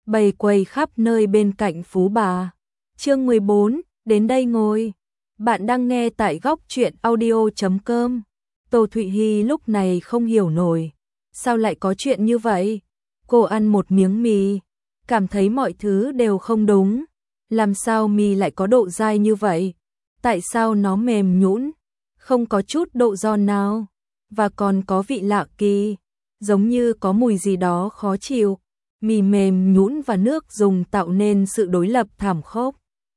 bày quầy khắp nơi bên cạnh phú bà. Chương 14, đến đây ngồi. Bạn đang nghe tại góc truyện audio.com. Tô Thụy Hi lúc này không hiểu nổi, sao lại có chuyện như vậy? Cô ăn một miếng mì, cảm thấy mọi thứ đều không đúng. Làm sao mì lại có độ dai như vậy? Tại sao nó mềm nhũn, không có chút độ giòn nào, và còn có vị lạ kỳ, giống như có mùi gì đó khó chịu. Mì mềm nhũn và nước dùng tạo nên sự đối lập thảm khốc.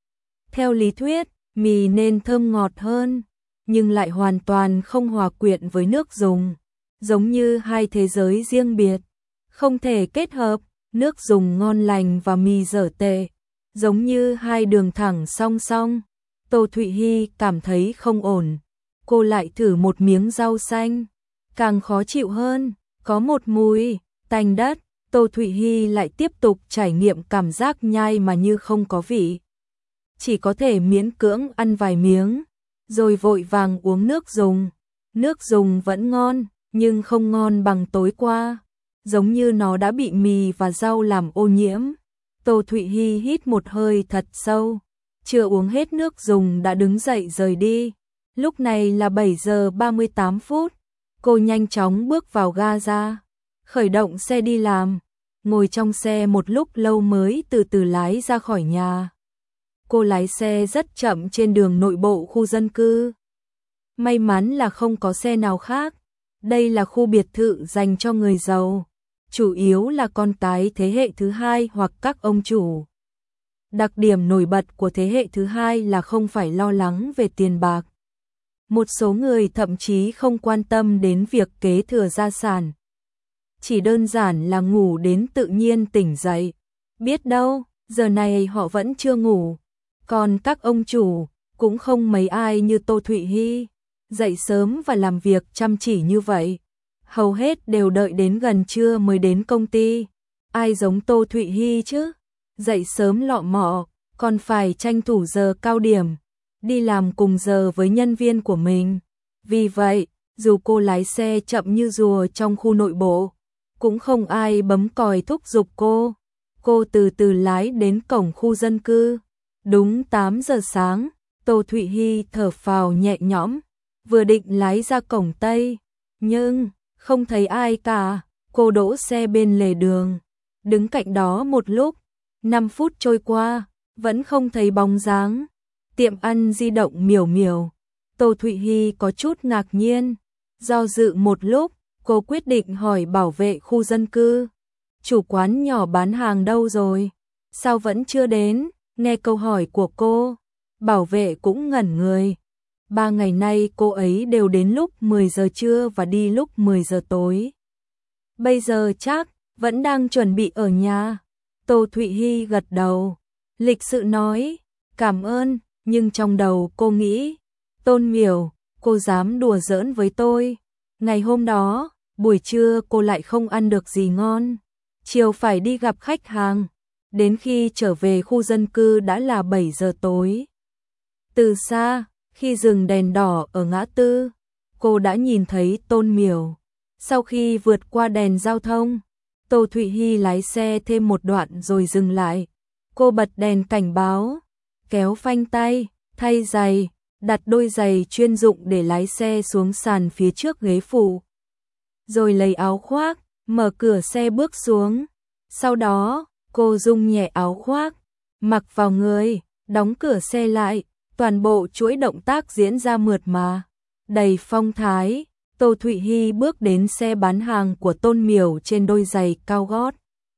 Theo lý thuyết, mì nên thơm ngọt hơn, nhưng lại hoàn toàn không hòa quyện với nước dùng, giống như hai thế giới riêng biệt, không thể kết hợp. Nước dùng ngon lành và mì dở tệ, giống như hai đường thẳng song song. Tô Thụy Hi cảm thấy không ổn. Cô lại thử một miếng rau xanh, càng khó chịu hơn, có một mùi tanh đất. Tô Thụy Hi lại tiếp tục trải nghiệm cảm giác nhai mà như không có vị. Chỉ có thể miễn cưỡng ăn vài miếng, rồi vội vàng uống nước dùng. Nước dùng vẫn ngon, nhưng không ngon bằng tối qua, giống như nó đã bị mì và rau làm ô nhiễm. Tô Thụy Hi hít một hơi thật sâu, chưa uống hết nước dùng đã đứng dậy rời đi. Lúc này là 7 giờ 38 phút, cô nhanh chóng bước vào ga, khởi động xe đi làm. Ngồi trong xe một lúc lâu mới từ từ lái ra khỏi nhà. Cô lái xe rất chậm trên đường nội bộ khu dân cư. May mắn là không có xe nào khác. Đây là khu biệt thự dành cho người giàu, chủ yếu là con cái thế hệ thứ hai hoặc các ông chủ. Đặc điểm nổi bật của thế hệ thứ hai là không phải lo lắng về tiền bạc. Một số người thậm chí không quan tâm đến việc kế thừa gia sản. Chỉ đơn giản là ngủ đến tự nhiên tỉnh dậy. Biết đâu, giờ này họ vẫn chưa ngủ. Còn các ông chủ, cũng không mấy ai như Tô Thụy Hi, dậy sớm và làm việc chăm chỉ như vậy. Hầu hết đều đợi đến gần trưa mới đến công ty. Ai giống Tô Thụy Hi chứ? Dậy sớm lọ mọ, còn phải tranh thủ giờ cao điểm, đi làm cùng giờ với nhân viên của mình. Vì vậy, dù cô lái xe chậm như rùa trong khu nội bộ, cũng không ai bấm còi thúc giục cô. Cô từ từ lái đến cổng khu dân cư. Đúng 8 giờ sáng, Tô Thụy Hi thở phào nhẹ nhõm, vừa định lái ra cổng Tây, nhưng không thấy ai cả. Cô đỗ xe bên lề đường, đứng cạnh đó một lúc. 5 phút trôi qua, vẫn không thấy bóng dáng. Tiệm ăn di động Miểu Miểu. Tô Thụy Hi có chút ngạc nhiên, do dự một lúc, cô quyết định hỏi bảo vệ khu dân cư. Chủ quán nhỏ bán hàng đâu rồi? Sao vẫn chưa đến? Nghe câu hỏi của cô, bảo vệ cũng ngẩn người. 3 ngày nay cô ấy đều đến lúc 10 giờ trưa và đi lúc 10 giờ tối. Bây giờ chắc vẫn đang chuẩn bị ở nhà. Tô Thụy Hi gật đầu, lịch sự nói, cảm ơn, nhưng trong đầu cô nghĩ, Tôn Miểu, cô dám đùa giỡn với tôi. Ngày hôm đó, buổi trưa cô lại không ăn được gì ngon, chiều phải đi gặp khách hàng. Đến khi trở về khu dân cư đã là 7 giờ tối. Từ xa, khi dừng đèn đỏ ở ngã tư, cô đã nhìn thấy Tôn Miểu. Sau khi vượt qua đèn giao thông, Tô Thụy Hi lái xe thêm một đoạn rồi dừng lại. Cô bật đèn cảnh báo, kéo phanh tay, thay giày, đặt đôi giày chuyên dụng để lái xe xuống sàn phía trước ghế phụ. Rồi lấy áo khoác, mở cửa xe bước xuống. Sau đó, cô rung nhẹ áo khoác, mặc vào người, đóng cửa xe lại. Toàn bộ chuỗi động tác diễn ra mượt mà, đầy phong thái. Tô Thụy Hi bước đến xe bán hàng của Tôn Miểu trên đôi giày cao gót.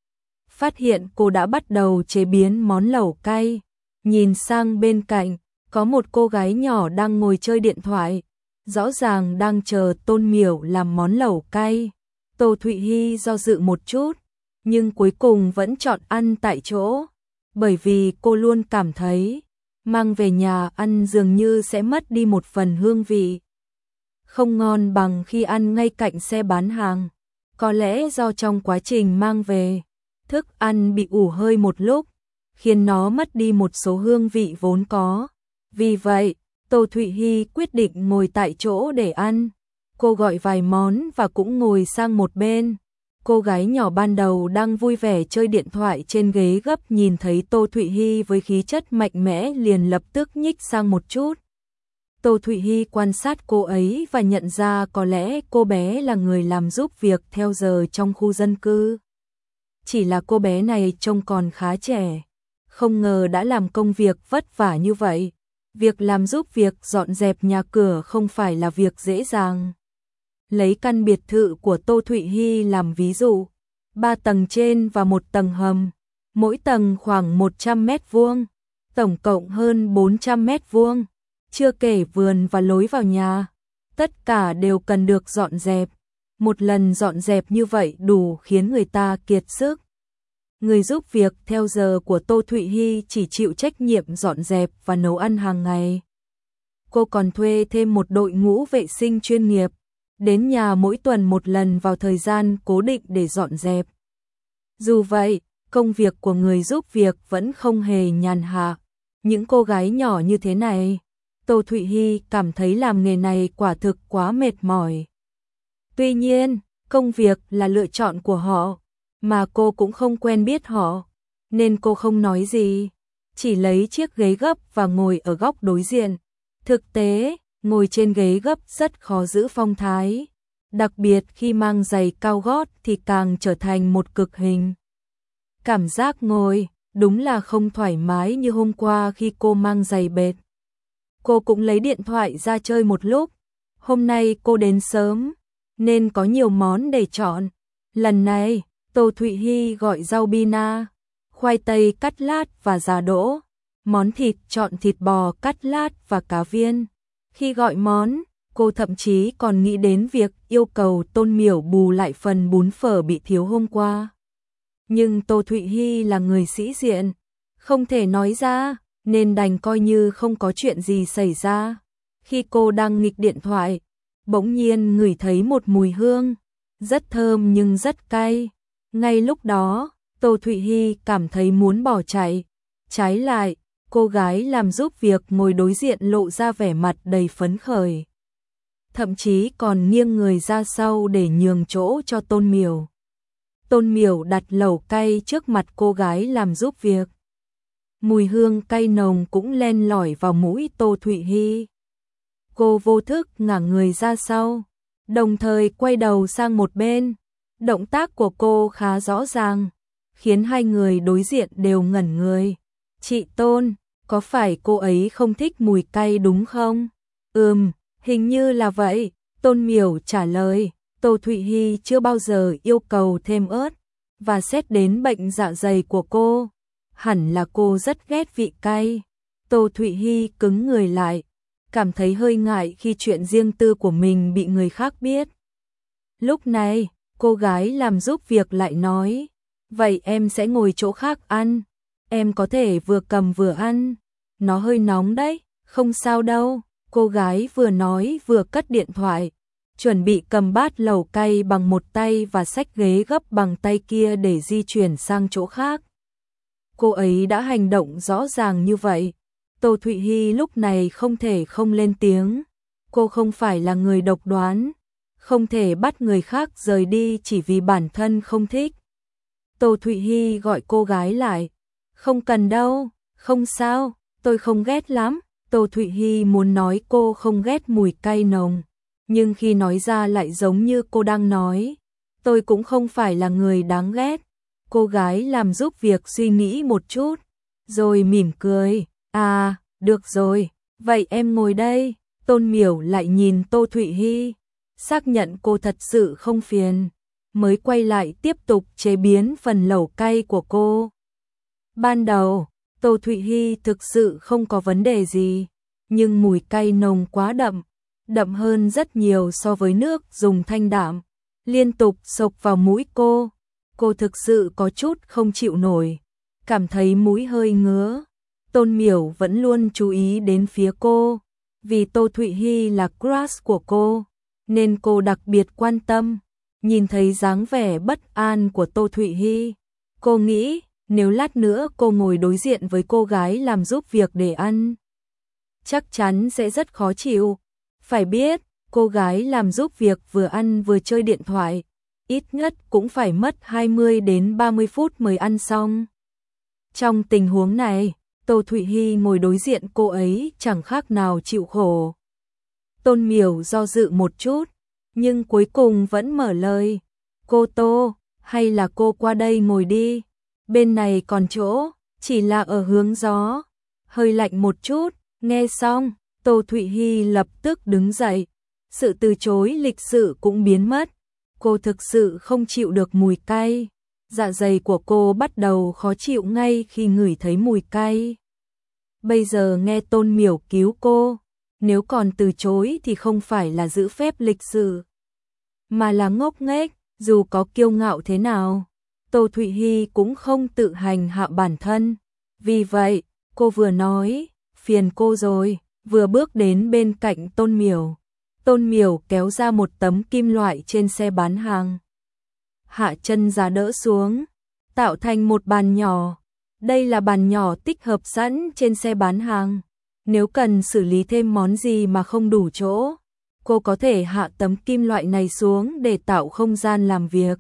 Phát hiện cô đã bắt đầu chế biến món lẩu cay. Nhìn sang bên cạnh, có một cô gái nhỏ đang ngồi chơi điện thoại, rõ ràng đang chờ Tôn Miểu làm món lẩu cay. Tô Thụy Hi do dự một chút, nhưng cuối cùng vẫn chọn ăn tại chỗ, bởi vì cô luôn cảm thấy mang về nhà ăn dường như sẽ mất đi một phần hương vị. Không ngon bằng khi ăn ngay cạnh xe bán hàng. Có lẽ do trong quá trình mang về, thức ăn bị ủ hơi một lúc, khiến nó mất đi một số hương vị vốn có. Vì vậy, Tô Thụy Hi quyết định ngồi tại chỗ để ăn. Cô gọi vài món và cũng ngồi sang một bên. Cô gái nhỏ ban đầu đang vui vẻ chơi điện thoại trên ghế gấp nhìn thấy Tô Thụy Hy với khí chất mạnh mẽ liền lập tức nhích sang một chút. Tô Thụy Hy quan sát cô ấy và nhận ra có lẽ cô bé là người làm giúp việc theo giờ trong khu dân cư. Chỉ là cô bé này trông còn khá trẻ, không ngờ đã làm công việc vất vả như vậy. Việc làm giúp việc dọn dẹp nhà cửa không phải là việc dễ dàng. Lấy căn biệt thự của Tô Thụy Hy làm ví dụ, 3 tầng trên và 1 tầng hầm, mỗi tầng khoảng 100 mét vuông, tổng cộng hơn 400 mét vuông, chưa kể vườn và lối vào nhà, tất cả đều cần được dọn dẹp. Một lần dọn dẹp như vậy đủ khiến người ta kiệt sức. Người giúp việc theo giờ của Tô Thụy Hy chỉ chịu trách nhiệm dọn dẹp và nấu ăn hàng ngày. Cô còn thuê thêm một đội ngũ vệ sinh chuyên nghiệp, đến nhà mỗi tuần một lần vào thời gian cố định để dọn dẹp. Dù vậy, công việc của người giúp việc vẫn không hề nhàn hạ. Những cô gái nhỏ như thế này, Tô Thụy Hy cảm thấy làm nghề này quả thực quá mệt mỏi. Tuy nhiên, công việc là lựa chọn của họ, mà cô cũng không quen biết họ, nên cô không nói gì, chỉ lấy chiếc ghế gấp và ngồi ở góc đối diện. Thực tế, ngồi trên ghế gấp rất khó giữ phong thái, đặc biệt khi mang giày cao gót thì càng trở thành một cực hình. Cảm giác ngồi đúng là không thoải mái như hôm qua khi cô mang giày bệt. Cô cũng lấy điện thoại ra chơi một lúc. Hôm nay cô đến sớm, nên có nhiều món để chọn. Lần này, Tô Thụy Hy gọi rau bina, khoai tây cắt lát và giá đỗ. Món thịt chọn thịt bò cắt lát và cá viên. Khi gọi món, cô thậm chí còn nghĩ đến việc yêu cầu Tôn Miểu bù lại phần bún phở bị thiếu hôm qua. Nhưng Tô Thụy Hy là người sĩ diện, không thể nói ra, nên đành coi như không có chuyện gì xảy ra. Khi cô đang nghịch điện thoại, bỗng nhiên ngửi thấy một mùi hương, rất thơm nhưng rất cay. Ngay lúc đó, Tô Thụy Hy cảm thấy muốn bỏ chạy. Trái lại, cô gái làm giúp việc ngồi đối diện lộ ra vẻ mặt đầy phấn khởi. Thậm chí còn nghiêng người ra sau để nhường chỗ cho Tôn Miểu. Tôn Miểu đặt lẩu cay trước mặt cô gái làm giúp việc. Mùi hương cay nồng cũng len lỏi vào mũi Tô Thụy Hy. Cô vô thức ngả người ra sau, đồng thời quay đầu sang một bên. Động tác của cô khá rõ ràng, khiến hai người đối diện đều ngẩn người. Chị Tôn, có phải cô ấy không thích mùi cay đúng không? Hình như là vậy, Tôn Miểu trả lời. Tô Thụy Hy chưa bao giờ yêu cầu thêm ớt, và xét đến bệnh dạ dày của cô, hẳn là cô rất ghét vị cay. Tô Thụy Hy cứng người lại, cảm thấy hơi ngại khi chuyện riêng tư của mình bị người khác biết. Lúc này, cô gái làm giúp việc lại nói, vậy em sẽ ngồi chỗ khác ăn, em có thể vừa cầm vừa ăn, nó hơi nóng đấy, không sao đâu. Cô gái vừa nói vừa cất điện thoại, chuẩn bị cầm bát lẩu cay bằng một tay và xách ghế gấp bằng tay kia để di chuyển sang chỗ khác. Cô ấy đã hành động rõ ràng như vậy. Tô Thụy Hy lúc này không thể không lên tiếng. Cô không phải là người độc đoán, không thể bắt người khác rời đi chỉ vì bản thân không thích. Tô Thụy Hy gọi cô gái lại. Không cần đâu, không sao, tôi không ghét lắm. Tô Thụy Hy muốn nói cô không ghét mùi cay nồng, nhưng khi nói ra lại giống như cô đang nói, tôi cũng không phải là người đáng ghét. Cô gái làm giúp việc suy nghĩ một chút, rồi mỉm cười. À, được rồi, vậy em ngồi đây. Tôn Miểu lại nhìn Tô Thụy Hy, xác nhận cô thật sự không phiền, mới quay lại tiếp tục chế biến phần lẩu cay của cô. Ban đầu, Tô Thụy Hy thực sự không có vấn đề gì, nhưng mùi cay nồng quá đậm, đậm hơn rất nhiều so với nước dùng thanh đạm, liên tục xộc vào mũi cô. Cô thực sự có chút không chịu nổi, cảm thấy mũi hơi ngứa. Tôn Miểu vẫn luôn chú ý đến phía cô, vì Tô Thụy Hy là crush của cô, nên cô đặc biệt quan tâm. Nhìn thấy dáng vẻ bất an của Tô Thụy Hy, cô nghĩ nếu lát nữa cô ngồi đối diện với cô gái làm giúp việc để ăn, chắc chắn sẽ rất khó chịu. Phải biết, cô gái làm giúp việc vừa ăn vừa chơi điện thoại, ít nhất cũng phải mất 20 đến 30 phút mới ăn xong. Trong tình huống này, Tô Thụy Hi ngồi đối diện cô ấy chẳng khác nào chịu khổ. Tôn Miểu do dự một chút, nhưng cuối cùng vẫn mở lời. Cô Tô, hay là cô qua đây ngồi đi, bên này còn chỗ, chỉ là ở hướng gió, hơi lạnh một chút. Nghe xong, Tô Thụy Hi lập tức đứng dậy, sự từ chối lịch sự cũng biến mất. Cô thực sự không chịu được mùi cay, dạ dày của cô bắt đầu khó chịu ngay khi ngửi thấy mùi cay. Bây giờ nghe Tôn Miểu cứu cô, nếu còn từ chối thì không phải là giữ phép lịch sự, mà là ngốc nghếch. Dù có kiêu ngạo thế nào, Tô Thụy Hi cũng không tự hành hạ bản thân. Vì vậy, cô vừa nói, phiền cô rồi, vừa bước đến bên cạnh Tôn Miểu. Tôn Miểu kéo ra một tấm kim loại trên xe bán hàng, hạ chân giá đỡ xuống, tạo thành một bàn nhỏ. Đây là bàn nhỏ tích hợp sẵn trên xe bán hàng. Nếu cần xử lý thêm món gì mà không đủ chỗ, cô có thể hạ tấm kim loại này xuống để tạo không gian làm việc.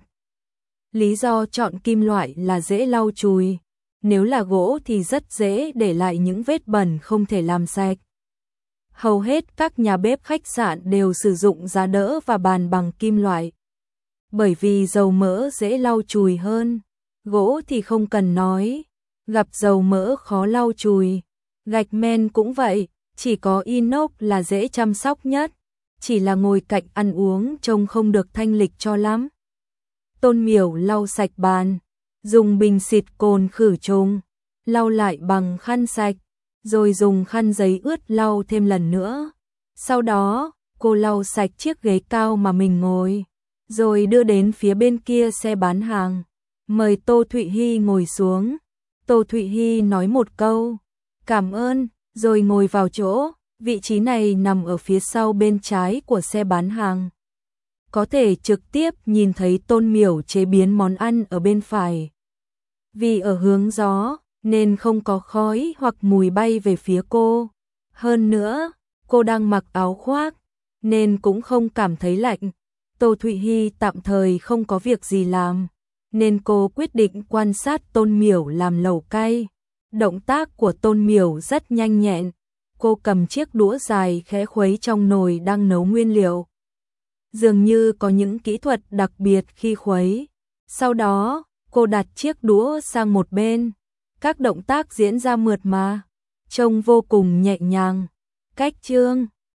Lý do chọn kim loại là dễ lau chùi, nếu là gỗ thì rất dễ để lại những vết bẩn không thể làm sạch. Hầu hết các nhà bếp khách sạn đều sử dụng giá đỡ và bàn bằng kim loại, bởi vì dầu mỡ dễ lau chùi hơn. Gỗ thì không cần nói, gặp dầu mỡ khó lau chùi. Gạch men cũng vậy, chỉ có inox là dễ chăm sóc nhất, chỉ là ngồi cạnh ăn uống trông không được thanh lịch cho lắm. Tôn Miểu lau sạch bàn, dùng bình xịt cồn khử trùng, lau lại bằng khăn sạch, rồi dùng khăn giấy ướt lau thêm lần nữa. Sau đó, cô lau sạch chiếc ghế cao mà mình ngồi, rồi đưa đến phía bên kia xe bán hàng, mời Tô Thụy Hi ngồi xuống. Tô Thụy Hi nói một câu, cảm ơn, rồi ngồi vào chỗ. Vị trí này nằm ở phía sau bên trái của xe bán hàng, có thể trực tiếp nhìn thấy Tôn Miểu chế biến món ăn ở bên phải. Vì ở hướng gió, nên không có khói hoặc mùi bay về phía cô. Hơn nữa, cô đang mặc áo khoác, nên cũng không cảm thấy lạnh. Tô Thụy Hi tạm thời không có việc gì làm, nên cô quyết định quan sát Tôn Miểu làm lẩu cay. Động tác của Tôn Miểu rất nhanh nhẹn. Cô cầm chiếc đũa dài khẽ khuấy trong nồi đang nấu nguyên liệu. Dường như có những kỹ thuật đặc biệt khi khuấy. Sau đó, cô đặt chiếc đũa sang một bên. Các động tác diễn ra mượt mà, trông vô cùng nhẹ nhàng. Cách chương